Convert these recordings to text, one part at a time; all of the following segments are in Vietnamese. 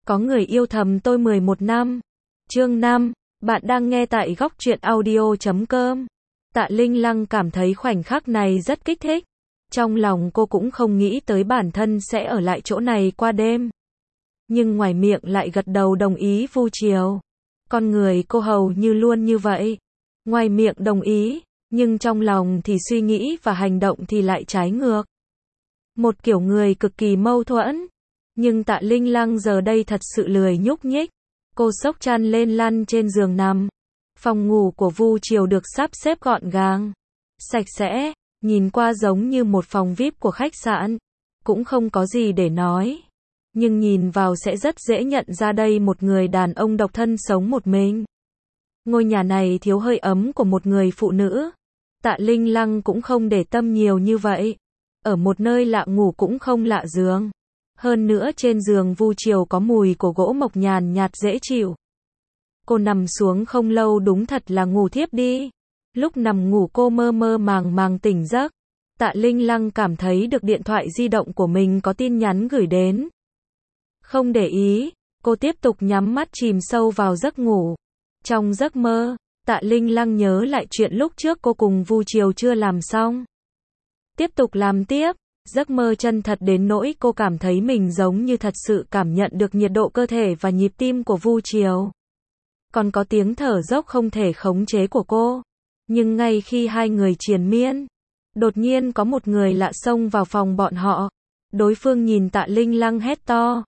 Có người yêu thầm tôi 11 năm. Chương 5, bạn đang nghe tại góc truyện audio.com. Tạ Linh Lăng cảm thấy khoảnh khắc này rất kích thích. Trong lòng cô cũng không nghĩ tới bản thân sẽ ở lại chỗ này qua đêm. Nhưng ngoài miệng lại gật đầu đồng ý vu chiều. Con người cô hầu như luôn như vậy. Ngoài miệng đồng ý, nhưng trong lòng thì suy nghĩ và hành động thì lại trái ngược. Một kiểu người cực kỳ mâu thuẫn. Nhưng Tạ Linh Lăng giờ đây thật sự lười nhúc nhích. Cô xốc chăn lên lăn trên giường nằm. Phòng ngủ của Vu Chiều được sắp xếp gọn gàng, sạch sẽ, nhìn qua giống như một phòng VIP của khách sạn. Cũng không có gì để nói. Nhưng nhìn vào sẽ rất dễ nhận ra đây một người đàn ông độc thân sống một mình. Ngôi nhà này thiếu hơi ấm của một người phụ nữ. Tạ Linh Lăng cũng không để tâm nhiều như vậy. Ở một nơi lạ ngủ cũng không lạ giường. Hơn nữa trên giường Vu Chiều có mùi của gỗ mộc nhàn nhạt dễ chịu. Cô nằm xuống không lâu đúng thật là ngủ thiếp đi. Lúc nằm ngủ cô mơ mơ màng màng tỉnh giấc. Tạ Linh Lăng cảm thấy được điện thoại di động của mình có tin nhắn gửi đến. Không để ý, cô tiếp tục nhắm mắt chìm sâu vào giấc ngủ. Trong giấc mơ, Tạ Linh Lăng nhớ lại chuyện lúc trước cô cùng Vu Chiều chưa làm xong. Tiếp tục làm tiếp. Giấc mơ chân thật đến nỗi cô cảm thấy mình giống như thật sự cảm nhận được nhiệt độ cơ thể và nhịp tim của Vu Chiều. Còn có tiếng thở dốc không thể khống chế của cô. Nhưng ngay khi hai người triền miên, đột nhiên có một người lạ xông vào phòng bọn họ. Đối phương nhìn Tạ Linh Lăng hét to.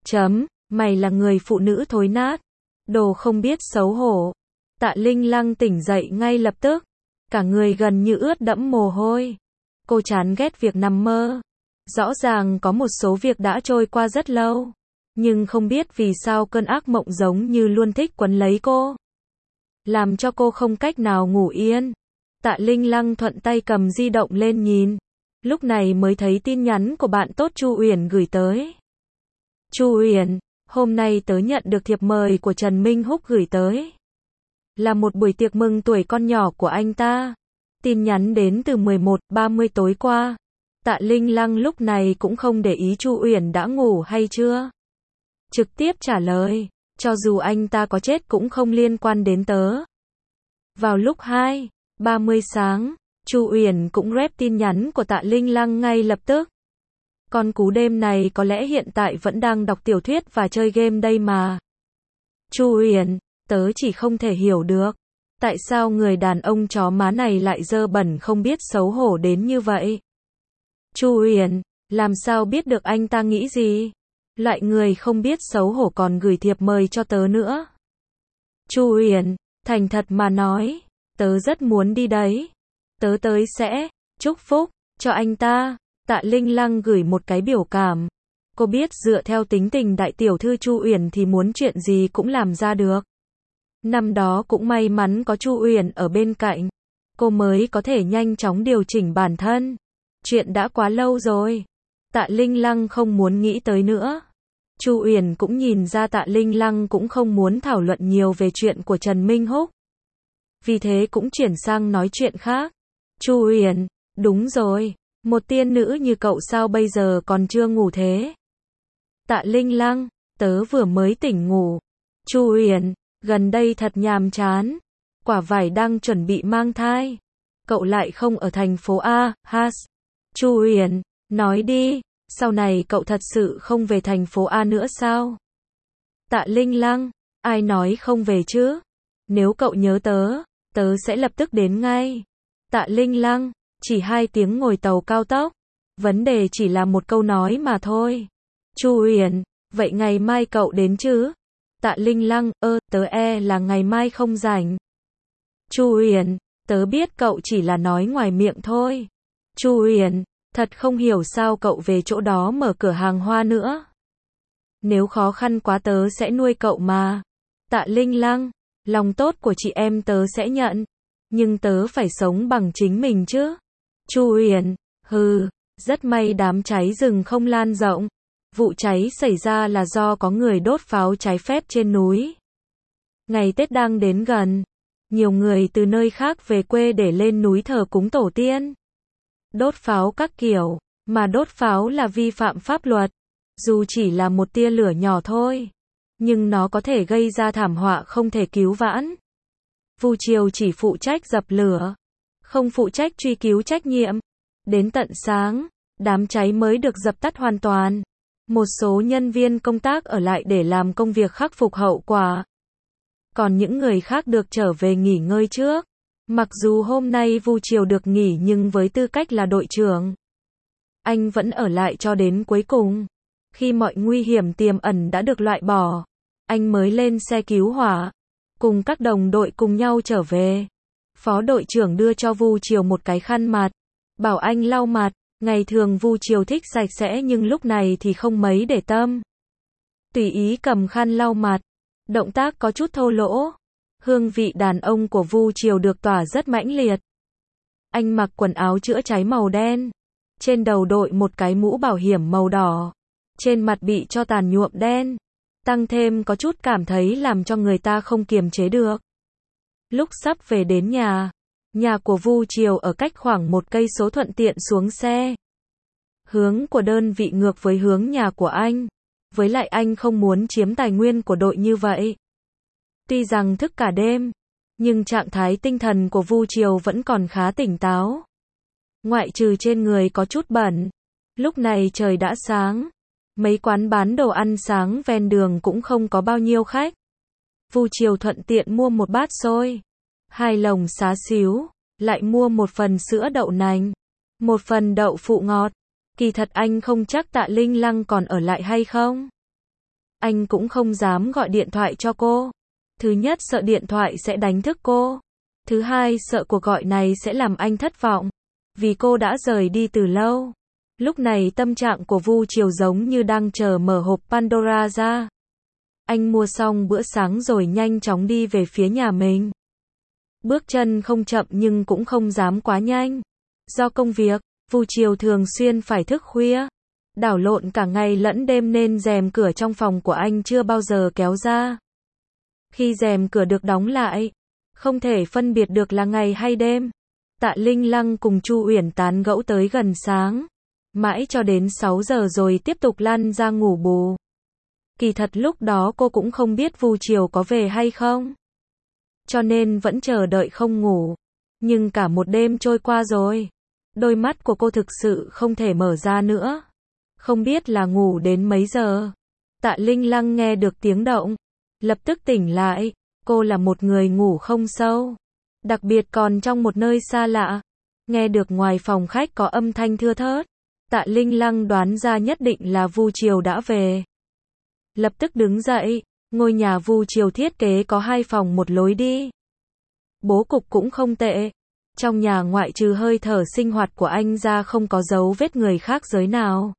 Mày là người phụ nữ thối nát. Đồ không biết xấu hổ. Tạ Linh Lăng tỉnh dậy ngay lập tức. Cả người gần như ướt đẫm mồ hôi. Cô chán ghét việc nằm mơ. Rõ ràng có một số việc đã trôi qua rất lâu. Nhưng không biết vì sao cơn ác mộng giống như luôn thích quấn lấy cô. Làm cho cô không cách nào ngủ yên. Tạ Linh Lăng thuận tay cầm di động lên nhìn. Lúc này mới thấy tin nhắn của bạn tốt Chu Uyển gửi tới. Chu Uyển, hôm nay tớ nhận được thiệp mời của Trần Minh Húc gửi tới. Là một buổi tiệc mừng tuổi con nhỏ của anh ta. Tin nhắn đến từ 11:30 tối qua. Tạ Linh Lăng lúc này cũng không để ý Chu Uyển đã ngủ hay chưa. Trực tiếp trả lời, cho dù anh ta có chết cũng không liên quan đến tớ. Vào lúc 2:30 sáng, Chu Uyển cũng rep tin nhắn của Tạ Linh Lăng ngay lập tức. Con cú đêm này có lẽ hiện tại vẫn đang đọc tiểu thuyết và chơi game đây mà. Chu Uyển, tớ chỉ không thể hiểu được. Tại sao người đàn ông chó má này lại dơ bẩn không biết xấu hổ đến như vậy? Chu Uyển, làm sao biết được anh ta nghĩ gì? Loại người không biết xấu hổ còn gửi thiệp mời cho tớ nữa. Chu Uyển, thành thật mà nói, tớ rất muốn đi đấy. Tớ tới sẽ chúc phúc cho anh ta. Tạ Linh Lăng gửi một cái biểu cảm. Cô biết dựa theo tính tình đại tiểu thư Chu Uyển thì muốn chuyện gì cũng làm ra được. Năm đó cũng may mắn có Chu Uyển ở bên cạnh, cô mới có thể nhanh chóng điều chỉnh bản thân. Chuyện đã quá lâu rồi. Tạ Linh Lăng không muốn nghĩ tới nữa. Chu Uyển cũng nhìn ra Tạ Linh Lăng cũng không muốn thảo luận nhiều về chuyện của Trần Minh Húc. Vì thế cũng chuyển sang nói chuyện khác. Chu Uyển, đúng rồi, một tiên nữ như cậu sao bây giờ còn chưa ngủ thế? Tạ Linh Lăng, tớ vừa mới tỉnh ngủ. Chu Uyển, gần đây thật nhàm chán. Quả vải đang chuẩn bị mang thai. Cậu lại không ở thành phố A, Has. Chu Uyển, nói đi, sau này cậu thật sự không về thành phố A nữa sao? Tạ Linh Lăng, ai nói không về chứ? Nếu cậu nhớ tớ, tớ sẽ lập tức đến ngay. Tạ Linh Lăng, chỉ 2 tiếng ngồi tàu cao tốc. Vấn đề chỉ là một câu nói mà thôi. Chu Uyển, vậy ngày mai cậu đến chứ? Tạ Linh Lăng, tớ là ngày mai không rảnh. Chu Uyển, tớ biết cậu chỉ là nói ngoài miệng thôi. Chu Uyển, thật không hiểu sao cậu về chỗ đó mở cửa hàng hoa nữa. Nếu khó khăn quá tớ sẽ nuôi cậu mà. Tạ Linh Lăng, lòng tốt của chị em tớ sẽ nhận. Nhưng tớ phải sống bằng chính mình chứ. Chu Uyển, rất may đám cháy rừng không lan rộng. Vụ cháy xảy ra là do có người đốt pháo trái phép trên núi. Ngày Tết đang đến gần. Nhiều người từ nơi khác về quê để lên núi thờ cúng tổ tiên. Đốt pháo các kiểu, mà đốt pháo là vi phạm pháp luật. Dù chỉ là một tia lửa nhỏ thôi. nhưng nó có thể gây ra thảm họa không thể cứu vãn. Vu Triều chỉ phụ trách dập lửa, không phụ trách truy cứu trách nhiệm. Đến tận sáng, đám cháy mới được dập tắt hoàn toàn. Một số nhân viên công tác ở lại để làm công việc khắc phục hậu quả. Còn những người khác được trở về nghỉ ngơi trước. Mặc dù hôm nay Vu Triều được nghỉ nhưng với tư cách là đội trưởng, anh vẫn ở lại cho đến cuối cùng. Khi mọi nguy hiểm tiềm ẩn đã được loại bỏ, anh mới lên xe cứu hỏa, cùng các đồng đội cùng nhau trở về. Phó đội trưởng đưa cho Vu Triều một cái khăn mặt, bảo anh lau mặt. Ngày thường Vu Triều thích sạch sẽ nhưng lúc này thì không mấy để tâm. Tùy ý cầm khăn lau mặt, động tác có chút thô lỗ. Hương vị đàn ông của Vu Triều được tỏa rất mãnh liệt. Anh mặc quần áo chữa cháy màu đen, trên đầu đội một cái mũ bảo hiểm màu đỏ, trên mặt bị cho tàn nhuộm đen, tăng thêm có chút cảm thấy làm cho người ta không kiềm chế được. Lúc sắp về đến nhà của Vu Triều ở cách khoảng 1 cây số, thuận tiện xuống xe. Hướng của đơn vị ngược với hướng nhà của anh, với lại anh không muốn chiếm tài nguyên của đội như vậy. Tuy rằng thức cả đêm, nhưng trạng thái tinh thần của Vu Triều vẫn còn khá tỉnh táo. Ngoại trừ trên người có chút bẩn. Lúc này trời đã sáng, mấy quán bán đồ ăn sáng ven đường cũng không có bao nhiêu khách. Vu Triều thuận tiện mua một bát xôi, 2 lồng xá xíu, lại mua một phần sữa đậu nành, một phần đậu phụ ngọt. Kỳ thật anh không chắc Tạ Linh Lăng còn ở lại hay không. Anh cũng không dám gọi điện thoại cho cô. Thứ nhất sợ điện thoại sẽ đánh thức cô. Thứ hai sợ cuộc gọi này sẽ làm anh thất vọng. Vì cô đã rời đi từ lâu. Lúc này tâm trạng của Vu Triều giống như đang chờ mở hộp Pandora ra. Anh mua xong bữa sáng rồi nhanh chóng đi về phía nhà mình. Bước chân không chậm nhưng cũng không dám quá nhanh. Do công việc, Vu Triều thường xuyên phải thức khuya, đảo lộn cả ngày lẫn đêm nên rèm cửa trong phòng của anh chưa bao giờ kéo ra. Khi rèm cửa được đóng lại, không thể phân biệt được là ngày hay đêm. Tạ Linh Lăng cùng Chu Uyển tán gẫu tới gần sáng, mãi cho đến 6 giờ rồi tiếp tục lăn ra ngủ bù. Kỳ thật lúc đó cô cũng không biết Vu Triều có về hay không, cho nên vẫn chờ đợi không ngủ. Nhưng cả một đêm trôi qua rồi, đôi mắt của cô thực sự không thể mở ra nữa. Không biết là ngủ đến mấy giờ. Tạ Linh Lăng nghe được tiếng động, lập tức tỉnh lại. Cô là một người ngủ không sâu, đặc biệt còn trong một nơi xa lạ. Nghe được ngoài phòng khách có âm thanh thưa thớt, Tạ Linh Lăng đoán ra nhất định là Vu Triều đã về. Lập tức đứng dậy. Ngôi nhà Vu Triều thiết kế có 2 phòng một lối đi. Bố cục cũng không tệ. Trong nhà ngoại trừ hơi thở sinh hoạt của anh ra không có dấu vết người khác giới nào.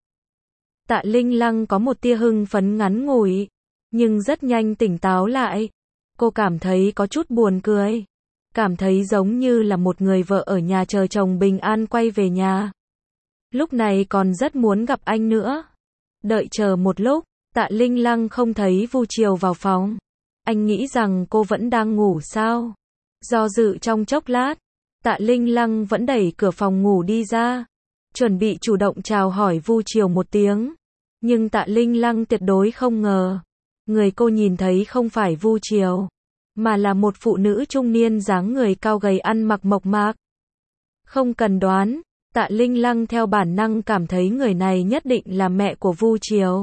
Tạ Linh Lăng có một tia hưng phấn ngắn ngủi, nhưng rất nhanh tỉnh táo lại. Cô cảm thấy có chút buồn cười. Cảm thấy giống như là một người vợ ở nhà chờ chồng bình an quay về nhà. Lúc này còn rất muốn gặp anh nữa. Đợi chờ một lúc, Tạ Linh Lăng không thấy Vu Triều vào phòng. Anh nghĩ rằng cô vẫn đang ngủ sao? Do dự trong chốc lát, Tạ Linh Lăng vẫn đẩy cửa phòng ngủ đi ra, chuẩn bị chủ động chào hỏi Vu Triều một tiếng. Nhưng Tạ Linh Lăng tuyệt đối không ngờ, người cô nhìn thấy không phải Vu Triều, mà là một phụ nữ trung niên dáng người cao gầy ăn mặc mộc mạc. Không cần đoán, Tạ Linh Lăng theo bản năng cảm thấy người này nhất định là mẹ của Vu Triều.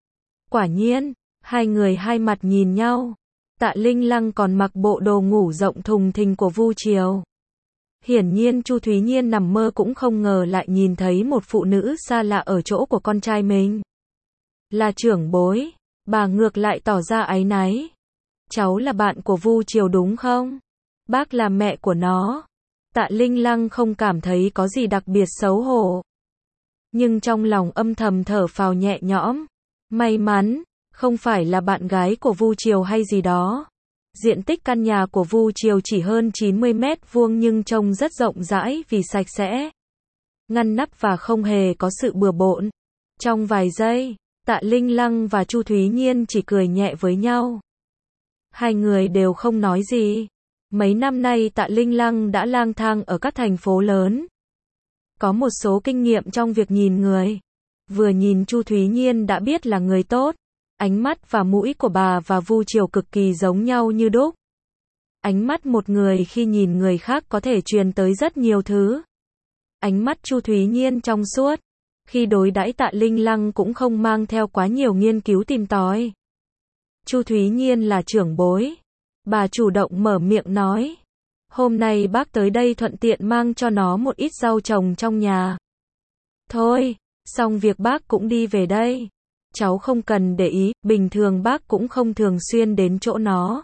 Quả nhiên, hai người hai mặt nhìn nhau. Tạ Linh Lăng còn mặc bộ đồ ngủ rộng thùng thình của Vu Triều. Hiển nhiên Chu Thúy Nhiên nằm mơ cũng không ngờ lại nhìn thấy một phụ nữ xa lạ ở chỗ của con trai mình. Là trưởng bối, bà ngược lại tỏ ra áy náy. Cháu là bạn của Vu Triều đúng không? Bác là mẹ của nó. Tạ Linh Lăng không cảm thấy có gì đặc biệt xấu hổ, nhưng trong lòng âm thầm thở phào nhẹ nhõm. May mắn, không phải là bạn gái của Vu Triều hay gì đó. Diện tích căn nhà của Vu Triều chỉ hơn 90 mét vuông nhưng trông rất rộng rãi vì sạch sẽ, ngăn nắp và không hề có sự bừa bộn. Trong vài giây, Tạ Linh Lăng và Chu Thúy Nhiên chỉ cười nhẹ với nhau. Hai người đều không nói gì. Mấy năm nay Tạ Linh Lăng đã lang thang ở các thành phố lớn, có một số kinh nghiệm trong việc nhìn người. Vừa nhìn Chu Thúy Nhiên đã biết là người tốt. Ánh mắt và mũi của bà và Vu Triều cực kỳ giống nhau như đúc. Ánh mắt một người khi nhìn người khác có thể truyền tới rất nhiều thứ. Ánh mắt Chu Thúy Nhiên trong suốt. Khi đối đãi Tạ Linh Lăng cũng không mang theo quá nhiều nghiên cứu tìm tòi. Chu Thúy Nhiên là trưởng bối. Bà chủ động mở miệng nói. Hôm nay bác tới đây thuận tiện mang cho nó một ít rau trồng trong nhà. Thôi, xong việc bác cũng đi về đây. Cháu không cần để ý, bình thường bác cũng không thường xuyên đến chỗ nó.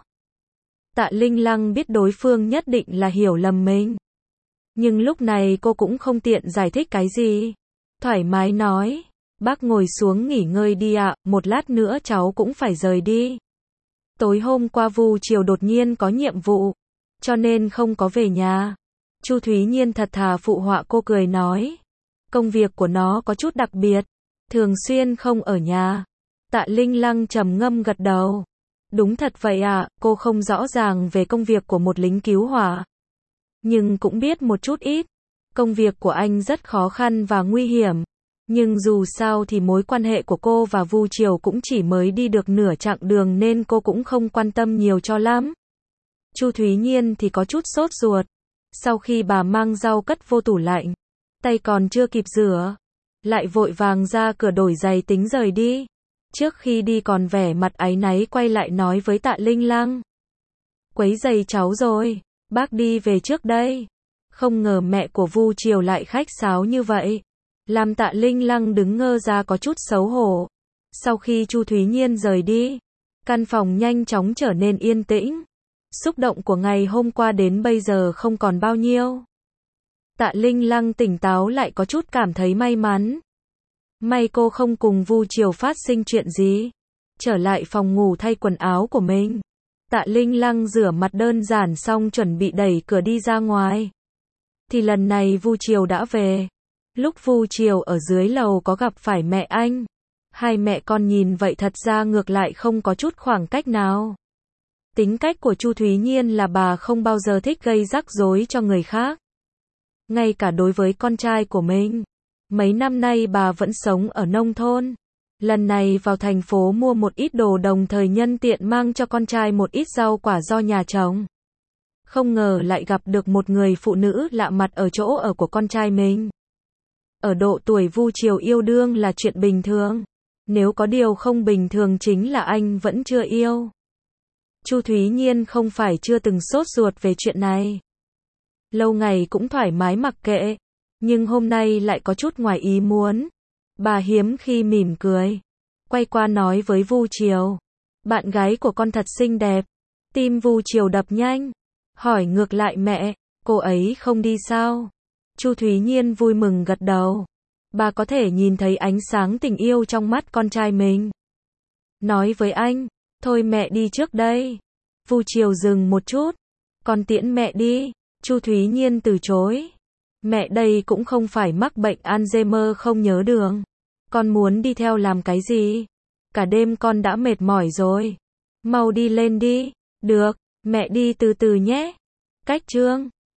Tạ Linh Lăng biết đối phương nhất định là hiểu lầm mình. Nhưng lúc này cô cũng không tiện giải thích cái gì. Thoải mái nói, bác ngồi xuống nghỉ ngơi đi ạ, một lát nữa cháu cũng phải rời đi. Tối hôm qua Vu Triều đột nhiên có nhiệm vụ, cho nên không có về nhà. Chu Thúy Nhiên thật thà phụ họa, cô cười nói. Công việc của nó có chút đặc biệt, thường xuyên không ở nhà. Tạ Linh Lăng trầm ngâm gật đầu. Đúng thật vậy ạ, cô không rõ ràng về công việc của một lính cứu hỏa. Nhưng cũng biết một chút ít. Công việc của anh rất khó khăn và nguy hiểm. Nhưng dù sao thì mối quan hệ của cô và Vu Triều cũng chỉ mới đi được nửa chặng đường nên cô cũng không quan tâm nhiều cho lắm. Chu Thúy Nhiên thì có chút sốt ruột. Sau khi bà mang rau cất vô tủ lạnh, tay còn chưa kịp rửa, lại vội vàng ra cửa đổi giày tính rời đi. Trước khi đi còn vẻ mặt áy náy quay lại nói với Tạ Linh Lăng. Quấy giày cháu rồi, bác đi về trước đây. Không ngờ mẹ của Vu Triều lại khách sáo như vậy. Làm Tạ Linh Lăng đứng ngơ ra có chút xấu hổ. Sau khi Chu Thúy Nhiên rời đi, căn phòng nhanh chóng trở nên yên tĩnh. Xúc động của ngày hôm qua đến bây giờ không còn bao nhiêu. Tạ Linh Lăng tỉnh táo lại có chút cảm thấy may mắn. May cô không cùng Vu Triều phát sinh chuyện gì. Trở lại phòng ngủ thay quần áo của mình. Tạ Linh Lăng rửa mặt đơn giản xong chuẩn bị đẩy cửa đi ra ngoài. Thì lần này Vu Triều đã về. Lúc Vu Triều ở dưới lầu có gặp phải mẹ anh. Hai mẹ con nhìn vậy thật ra ngược lại không có chút khoảng cách nào. Tính cách của Chu Thúy Nhiên là bà không bao giờ thích gây rắc rối cho người khác. Ngay cả đối với con trai của mình. Mấy năm nay bà vẫn sống ở nông thôn. Lần này vào thành phố mua một ít đồ đồng thời nhân tiện mang cho con trai một ít rau quả do nhà trồng. Không ngờ lại gặp được một người phụ nữ lạ mặt ở chỗ ở của con trai mình. Ở độ tuổi Vu Triều yêu đương là chuyện bình thường. Nếu có điều không bình thường chính là anh vẫn chưa yêu. Chu Thúy Nhiên không phải chưa từng sốt ruột về chuyện này. Lâu ngày cũng thoải mái mặc kệ. Nhưng hôm nay lại có chút ngoài ý muốn. Bà hiếm khi mỉm cười. Quay qua nói với Vu Triều. Bạn gái của con thật xinh đẹp. Tim Vu Triều đập nhanh. Hỏi ngược lại mẹ, cô ấy không đi sao? Chu Thúy Nhiên vui mừng gật đầu. Bà có thể nhìn thấy ánh sáng tình yêu trong mắt con trai mình. Nói với anh, thôi mẹ đi trước đây. Vu Triều dừng một chút. Con tiễn mẹ đi. Chu Thúy Nhiên từ chối. Mẹ đây cũng không phải mắc bệnh Alzheimer không nhớ đường. Con muốn đi theo làm cái gì? Cả đêm con đã mệt mỏi rồi. Mau đi lên đi. Được, mẹ đi từ từ nhé. Cách chương